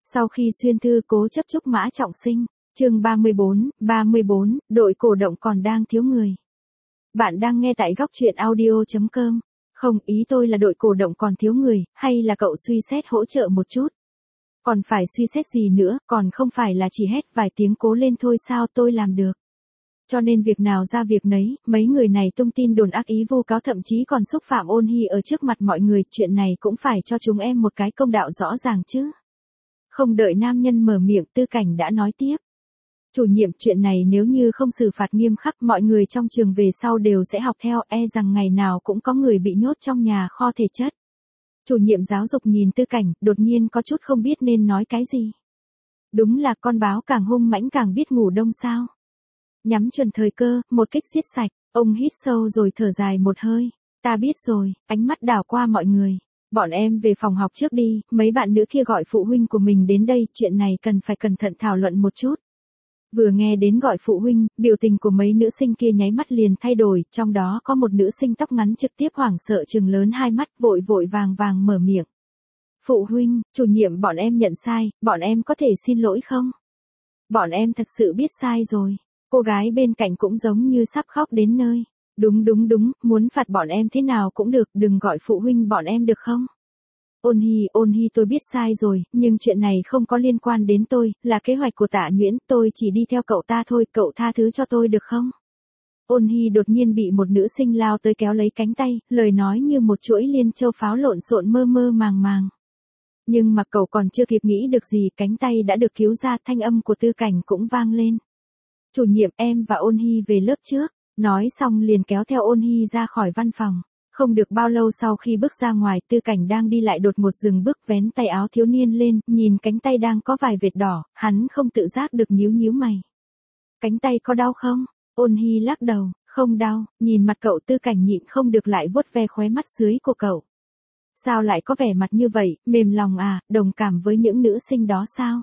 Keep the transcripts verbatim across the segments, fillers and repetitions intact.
Sau khi xuyên thư cố chấp chúc Mã Trọng Sinh, chương ba mươi bốn, ba mươi bốn, đội cổ động còn đang thiếu người. Bạn đang nghe tại góc truyện audio chấm com. Không, ý tôi là đội cổ động còn thiếu người, hay là cậu suy xét hỗ trợ một chút? Còn phải suy xét gì nữa, còn không phải là chỉ hét vài tiếng cố lên thôi sao tôi làm được. Cho nên việc nào ra việc nấy, mấy người này tung tin đồn ác ý vu cáo thậm chí còn xúc phạm Ôn Hy ở trước mặt mọi người, chuyện này cũng phải cho chúng em một cái công đạo rõ ràng chứ. Không đợi nam nhân mở miệng, Tư Cảnh đã nói tiếp. Chủ nhiệm, chuyện này nếu như không xử phạt nghiêm khắc, mọi người trong trường về sau đều sẽ học theo, e rằng ngày nào cũng có người bị nhốt trong nhà kho thể chất. Chủ nhiệm giáo dục nhìn Tư Cảnh, đột nhiên có chút không biết nên nói cái gì. Đúng là con báo càng hung mãnh càng biết ngủ đông sao. Nhắm chuẩn thời cơ, một kích giết sạch, ông hít sâu rồi thở dài một hơi. Ta biết rồi, ánh mắt đảo qua mọi người. Bọn em về phòng học trước đi, mấy bạn nữ kia gọi phụ huynh của mình đến đây, chuyện này cần phải cẩn thận thảo luận một chút. Vừa nghe đến gọi phụ huynh, biểu tình của mấy nữ sinh kia nháy mắt liền thay đổi, trong đó có một nữ sinh tóc ngắn trực tiếp hoảng sợ trừng lớn hai mắt, vội vội vàng vàng mở miệng. Phụ huynh, chủ nhiệm, bọn em nhận sai, bọn em có thể xin lỗi không? Bọn em thật sự biết sai rồi. Cô gái bên cạnh cũng giống như sắp khóc đến nơi. Đúng đúng đúng, muốn phạt bọn em thế nào cũng được, đừng gọi phụ huynh bọn em được không? Ôn Hy, Ôn Hy tôi biết sai rồi, nhưng chuyện này không có liên quan đến tôi, là kế hoạch của Tạ Nhuyễn, tôi chỉ đi theo cậu ta thôi, cậu tha thứ cho tôi được không? Ôn Hy đột nhiên bị một nữ sinh lao tới kéo lấy cánh tay, lời nói như một chuỗi liên châu pháo lộn xộn mơ mơ màng màng. Nhưng mà cậu còn chưa kịp nghĩ được gì, cánh tay đã được cứu ra, thanh âm của Tư Cảnh cũng vang lên. Chủ nhiệm, em và Ôn Hy về lớp trước. Nói xong liền kéo theo Ôn Hy ra khỏi văn phòng. Không được bao lâu sau khi bước ra ngoài, Tư Cảnh đang đi lại đột một dừng bước, vén tay áo thiếu niên lên, nhìn cánh tay đang có vài vệt đỏ, hắn không tự giác được nhíu nhíu mày. Cánh tay có đau không? Ôn Hy lắc đầu, không đau, nhìn mặt cậu, Tư Cảnh nhịn không được lại vuốt ve khóe mắt dưới của cậu. Sao lại có vẻ mặt như vậy, mềm lòng à, đồng cảm với những nữ sinh đó sao?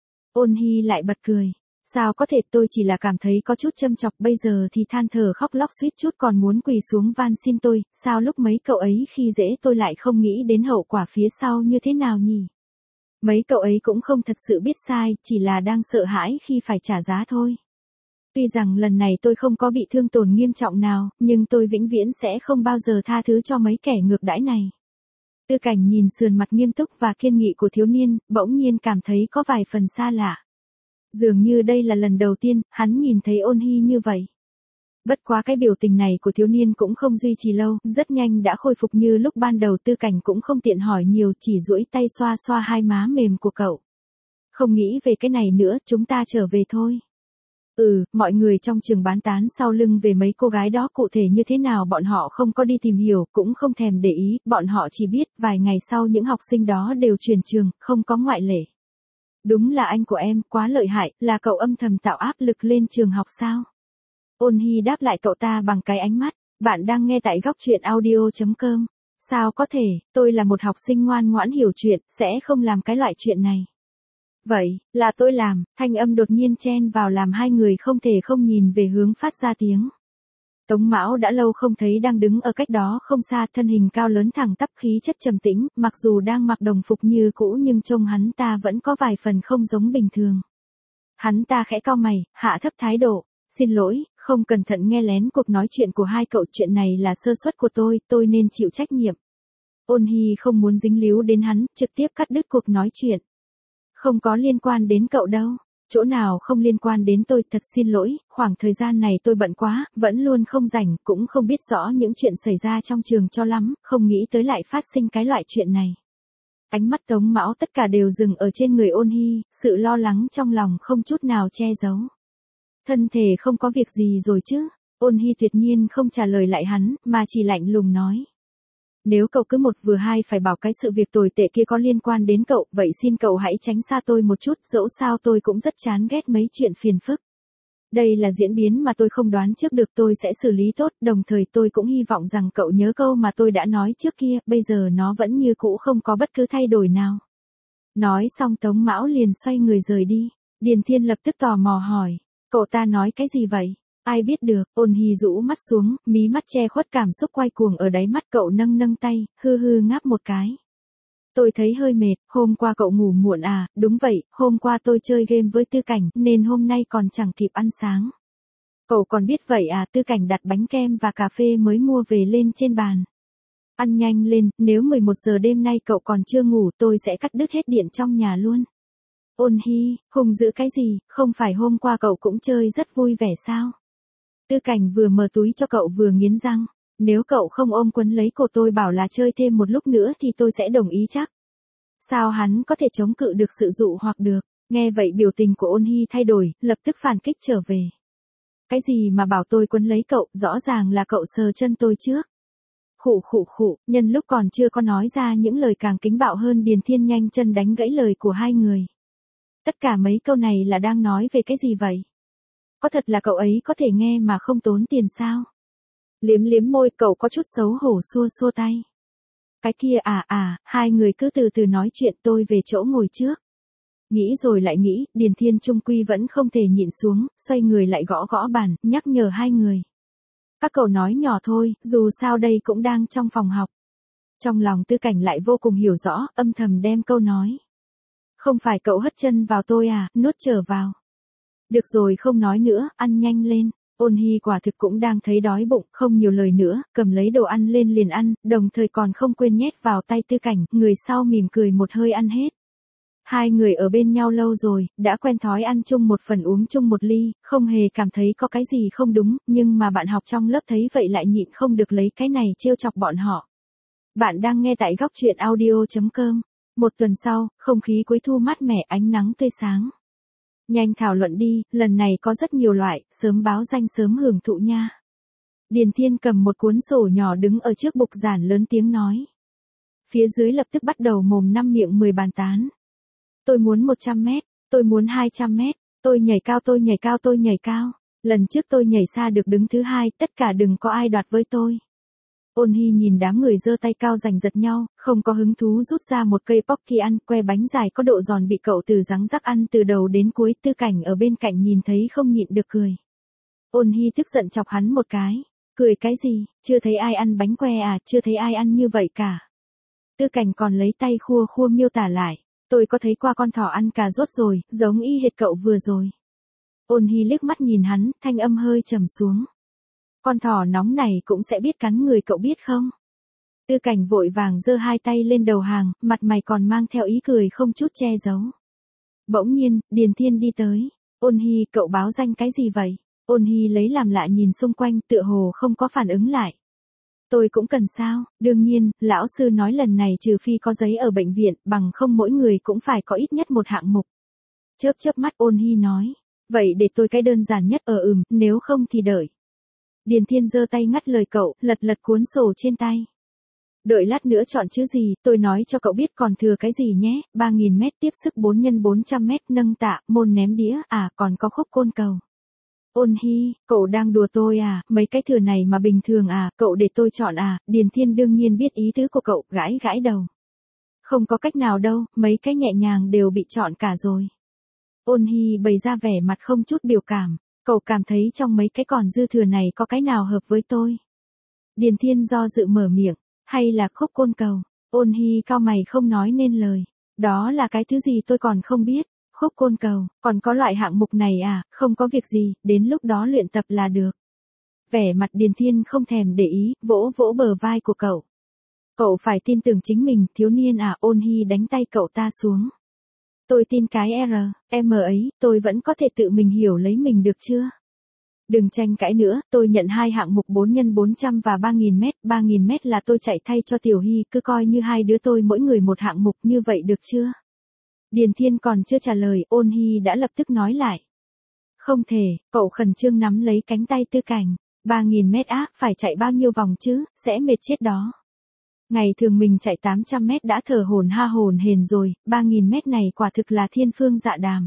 Ôn Hy lại bật cười. Sao có thể, tôi chỉ là cảm thấy có chút châm chọc, bây giờ thì than thở khóc lóc suýt chút còn muốn quỳ xuống van xin tôi, sao lúc mấy cậu ấy khi dễ tôi lại không nghĩ đến hậu quả phía sau như thế nào nhỉ? Mấy cậu ấy cũng không thật sự biết sai, chỉ là đang sợ hãi khi phải trả giá thôi. Tuy rằng lần này tôi không có bị thương tổn nghiêm trọng nào, nhưng tôi vĩnh viễn sẽ không bao giờ tha thứ cho mấy kẻ ngược đãi này. Tư Cảnh nhìn sườn mặt nghiêm túc và kiên nghị của thiếu niên, bỗng nhiên cảm thấy có vài phần xa lạ. Dường như đây là lần đầu tiên, hắn nhìn thấy Ôn Hy như vậy. Bất quá cái biểu tình này của thiếu niên cũng không duy trì lâu, rất nhanh đã khôi phục như lúc ban đầu. Tư Cảnh cũng không tiện hỏi nhiều, chỉ duỗi tay xoa xoa hai má mềm của cậu. Không nghĩ về cái này nữa, chúng ta trở về thôi. Ừ, mọi người trong trường bán tán sau lưng về mấy cô gái đó cụ thể như thế nào bọn họ không có đi tìm hiểu, cũng không thèm để ý, bọn họ chỉ biết vài ngày sau những học sinh đó đều chuyển trường, không có ngoại lệ. Đúng là anh của em, quá lợi hại, là cậu âm thầm tạo áp lực lên trường học sao? Ôn Hy đáp lại cậu ta bằng cái ánh mắt. Bạn đang nghe tại góc truyện audio chấm com. Sao có thể, tôi là một học sinh ngoan ngoãn hiểu chuyện, sẽ không làm cái loại chuyện này. Vậy, là tôi làm, thanh âm đột nhiên chen vào làm hai người không thể không nhìn về hướng phát ra tiếng. Tống Mão đã lâu không thấy đang đứng ở cách đó không xa, thân hình cao lớn thẳng tắp, khí chất trầm tĩnh, mặc dù đang mặc đồng phục như cũ nhưng trông hắn ta vẫn có vài phần không giống bình thường. Hắn ta khẽ cau mày, hạ thấp thái độ, xin lỗi, không cẩn thận nghe lén cuộc nói chuyện của hai cậu, chuyện này là sơ suất của tôi, tôi nên chịu trách nhiệm. Ôn Hy không muốn dính líu đến hắn, trực tiếp cắt đứt cuộc nói chuyện. Không có liên quan đến cậu đâu. Chỗ nào không liên quan đến tôi, thật xin lỗi, khoảng thời gian này tôi bận quá, vẫn luôn không rảnh, cũng không biết rõ những chuyện xảy ra trong trường cho lắm, không nghĩ tới lại phát sinh cái loại chuyện này. Ánh mắt Tống Mão tất cả đều dừng ở trên người Ôn Hy, sự lo lắng trong lòng không chút nào che giấu. Thân thể không có việc gì rồi chứ? Ôn Hy tuyệt nhiên không trả lời lại hắn, mà chỉ lạnh lùng nói. Nếu cậu cứ một vừa hai phải bảo cái sự việc tồi tệ kia có liên quan đến cậu, vậy xin cậu hãy tránh xa tôi một chút, dẫu sao tôi cũng rất chán ghét mấy chuyện phiền phức. Đây là diễn biến mà tôi không đoán trước được, tôi sẽ xử lý tốt, đồng thời tôi cũng hy vọng rằng cậu nhớ câu mà tôi đã nói trước kia, bây giờ nó vẫn như cũ, không có bất cứ thay đổi nào. Nói xong Tống Mão liền xoay người rời đi. Điền Thiên lập tức tò mò hỏi, cậu ta nói cái gì vậy? Ai biết được? Ôn Hy rũ mắt xuống, mí mắt che khuất cảm xúc quay cuồng ở đáy mắt, cậu nâng nâng tay, hư hư ngáp một cái. Tôi thấy hơi mệt, hôm qua cậu ngủ muộn à, đúng vậy, hôm qua tôi chơi game với Tư Cảnh nên hôm nay còn chẳng kịp ăn sáng. Cậu còn biết vậy à, Tư Cảnh đặt bánh kem và cà phê mới mua về lên trên bàn. Ăn nhanh lên, nếu mười một giờ đêm nay cậu còn chưa ngủ tôi sẽ cắt đứt hết điện trong nhà luôn. Ôn Hy, hung dữ cái gì, không phải hôm qua cậu cũng chơi rất vui vẻ sao? Tư Cảnh vừa mở túi cho cậu vừa nghiến răng. Nếu cậu không ôm quấn lấy cổ tôi bảo là chơi thêm một lúc nữa thì tôi sẽ đồng ý chắc. Sao hắn có thể chống cự được sự dụ hoặc được? Nghe vậy biểu tình của Ôn Hy thay đổi, lập tức phản kích trở về. Cái gì mà bảo tôi quấn lấy cậu, rõ ràng là cậu sờ chân tôi trước. Khụ khụ khụ, nhân lúc còn chưa có nói ra những lời càng kính bạo hơn Điền Thiên nhanh chân đánh gãy lời của hai người. Tất cả mấy câu này là đang nói về cái gì vậy? Có thật là cậu ấy có thể nghe mà không tốn tiền sao? Liếm liếm môi cậu có chút xấu hổ xua xua tay. Cái kia à à, hai người cứ từ từ nói chuyện tôi về chỗ ngồi trước. Nghĩ rồi lại nghĩ, Điền Thiên trung quy vẫn không thể nhịn xuống, xoay người lại gõ gõ bàn, nhắc nhở hai người. Các cậu nói nhỏ thôi, dù sao đây cũng đang trong phòng học. Trong lòng Tư Cảnh lại vô cùng hiểu rõ, âm thầm đem câu nói. Không phải cậu hất chân vào tôi à, nuốt trở vào. Được rồi không nói nữa, ăn nhanh lên. Ôn Hy quả thực cũng đang thấy đói bụng, không nhiều lời nữa, cầm lấy đồ ăn lên liền ăn, đồng thời còn không quên nhét vào tay Tư Cảnh, người sau mỉm cười một hơi ăn hết. Hai người ở bên nhau lâu rồi, đã quen thói ăn chung một phần uống chung một ly, không hề cảm thấy có cái gì không đúng, nhưng mà bạn học trong lớp thấy vậy lại nhịn không được lấy cái này trêu chọc bọn họ. Bạn đang nghe tại góc truyện audio chấm com. Một tuần sau, không khí cuối thu mát mẻ, ánh nắng tươi sáng. Nhanh thảo luận đi, lần này có rất nhiều loại, sớm báo danh sớm hưởng thụ nha. Điền Thiên cầm một cuốn sổ nhỏ đứng ở trước bục giảng lớn tiếng nói. Phía dưới lập tức bắt đầu mồm năm miệng mười bàn tán. Tôi muốn một trăm mét, tôi muốn hai trăm mét, tôi nhảy cao tôi nhảy cao tôi nhảy cao. Lần trước tôi nhảy xa được đứng thứ hai, tất cả đừng có ai đoạt với tôi. Ôn Hy nhìn đám người giơ tay cao giành giật nhau, không có hứng thú rút ra một cây Pocky ăn, que bánh dài có độ giòn bị cậu từ răng rắc ăn từ đầu đến cuối. Tư Cảnh ở bên cạnh nhìn thấy không nhịn được cười. Ôn Hy tức giận chọc hắn một cái. Cười cái gì, chưa thấy ai ăn bánh que à, chưa thấy ai ăn như vậy cả. Tư Cảnh còn lấy tay khua khua miêu tả lại. Tôi có thấy qua con thỏ ăn cà rốt rồi, giống y hệt cậu vừa rồi. Ôn Hy liếc mắt nhìn hắn, thanh âm hơi trầm xuống. Con thỏ nóng này cũng sẽ biết cắn người cậu biết không? Tư Cảnh vội vàng giơ hai tay lên đầu hàng, mặt mày còn mang theo ý cười không chút che giấu. Bỗng nhiên, Điền Thiên đi tới. Ôn Hy, cậu báo danh cái gì vậy? Ôn Hy lấy làm lạ nhìn xung quanh, tựa hồ không có phản ứng lại. Tôi cũng cần sao, đương nhiên, lão sư nói lần này trừ phi có giấy ở bệnh viện, bằng không mỗi người cũng phải có ít nhất một hạng mục. Chớp chớp mắt Ôn Hy nói. Vậy để tôi cái đơn giản nhất ở ừm, nếu không thì đợi. Điền Thiên giơ tay ngắt lời cậu, lật lật cuốn sổ trên tay. Đợi lát nữa chọn chữ gì, tôi nói cho cậu biết còn thừa cái gì nhé, ba nghìn mét tiếp sức bốn nhân bốn trăm mét nâng tạ, môn ném đĩa, à còn có khúc côn cầu. Ôn Hy, cậu đang đùa tôi à, mấy cái thừa này mà bình thường à, cậu để tôi chọn à, Điền Thiên đương nhiên biết ý tứ của cậu, gãi gãi đầu. Không có cách nào đâu, mấy cái nhẹ nhàng đều bị chọn cả rồi. Ôn Hy bày ra vẻ mặt không chút biểu cảm. Cậu cảm thấy trong mấy cái còn dư thừa này có cái nào hợp với tôi? Điền Thiên do dự mở miệng, hay là khúc côn cầu? Ôn Hy cau mày không nói nên lời. Đó là cái thứ gì tôi còn không biết. Khúc côn cầu, còn có loại hạng mục này à, không có việc gì, đến lúc đó luyện tập là được. Vẻ mặt Điền Thiên không thèm để ý, vỗ vỗ bờ vai của cậu. Cậu phải tin tưởng chính mình, thiếu niên à. Ôn Hy đánh tay cậu ta xuống. Tôi tin cái R, M ấy, tôi vẫn có thể tự mình hiểu lấy mình được chưa? Đừng tranh cãi nữa, tôi nhận hai hạng mục bốn nhân bốn trăm và ba nghìn mét, ba nghìn mét là tôi chạy thay cho Tiểu Hy, cứ coi như hai đứa tôi mỗi người một hạng mục, như vậy được chưa? Điền Thiên còn chưa trả lời, Ôn Hy đã lập tức nói lại. Không thể, cậu khẩn trương nắm lấy cánh tay Tư Cảnh. ba nghìn mét á, phải chạy bao nhiêu vòng chứ, sẽ mệt chết đó. Ngày thường mình chạy tám trăm mét đã thở hổn ha hổn hển rồi, ba nghìn mét này quả thực là thiên phương dạ đàm.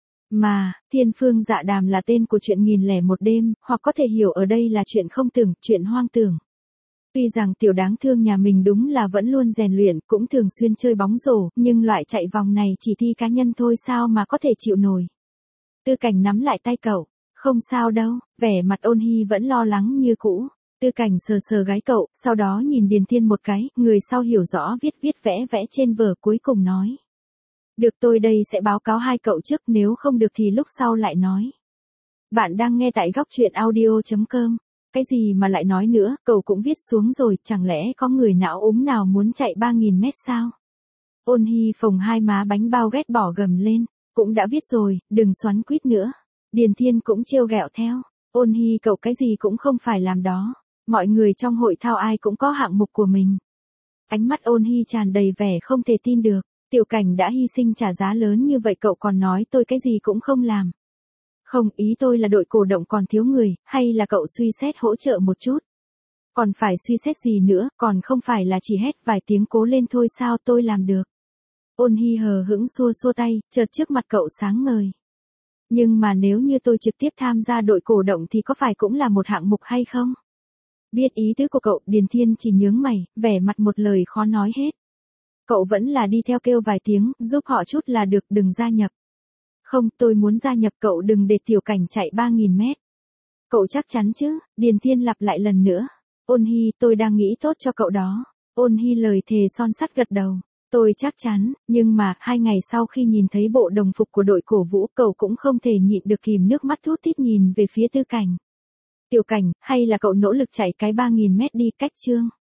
Mà, thiên phương dạ đàm là tên của chuyện nghìn lẻ một đêm, hoặc có thể hiểu ở đây là chuyện không tưởng, chuyện hoang tưởng. Tuy rằng tiểu đáng thương nhà mình đúng là vẫn luôn rèn luyện, cũng thường xuyên chơi bóng rổ, nhưng loại chạy vòng này chỉ thi cá nhân thôi sao mà có thể chịu nổi. Tư Cảnh nắm lại tay cậu, không sao đâu, vẻ mặt Ôn Hy vẫn lo lắng như cũ. Tư Cảnh sờ sờ gái cậu, sau đó nhìn Điền Thiên một cái, người sau hiểu rõ viết viết vẽ vẽ trên vở cuối cùng nói. Được, tôi đây sẽ báo cáo hai cậu trước, nếu không được thì lúc sau lại nói. Bạn đang nghe tại góc truyện audio chấm com. Cái gì mà lại nói nữa, cậu cũng viết xuống rồi, chẳng lẽ có người não úng nào muốn chạy ba nghìn mét sao? Ôn Hy phồng hai má bánh bao ghét bỏ gầm lên, cũng đã viết rồi, đừng xoắn quýt nữa. Điền Thiên cũng trêu ghẹo theo, Ôn Hy cậu cái gì cũng không phải làm đó, mọi người trong hội thao ai cũng có hạng mục của mình. Ánh mắt Ôn Hy tràn đầy vẻ không thể tin được, Tiểu Cảnh đã hy sinh trả giá lớn như vậy cậu còn nói tôi cái gì cũng không làm. Không, ý tôi là đội cổ động còn thiếu người, hay là cậu suy xét hỗ trợ một chút? Còn phải suy xét gì nữa, còn không phải là chỉ hét vài tiếng cố lên thôi sao, tôi làm được. Ôn Hy hờ hững xua xua tay, chợt trước mặt cậu sáng ngời. Nhưng mà nếu như tôi trực tiếp tham gia đội cổ động thì có phải cũng là một hạng mục hay không? Biết ý tứ của cậu, Điền Thiên chỉ nhướng mày, vẻ mặt một lời khó nói hết. Cậu vẫn là đi theo kêu vài tiếng, giúp họ chút là được, đừng gia nhập. Không, tôi muốn gia nhập, cậu đừng để Tiểu Cảnh chạy ba nghìn mét. Cậu chắc chắn chứ? Điền Thiên lặp lại lần nữa. Ôn Hy, tôi đang nghĩ tốt cho cậu đó. Ôn Hy lời thề son sắt gật đầu. Tôi chắc chắn, nhưng mà, hai ngày sau khi nhìn thấy bộ đồng phục của đội cổ vũ, cậu cũng không thể nhịn được kìm nước mắt thút thít nhìn về phía Tư Cảnh. Tiểu Cảnh, hay là cậu nỗ lực chạy cái ba nghìn mét đi, cách chương.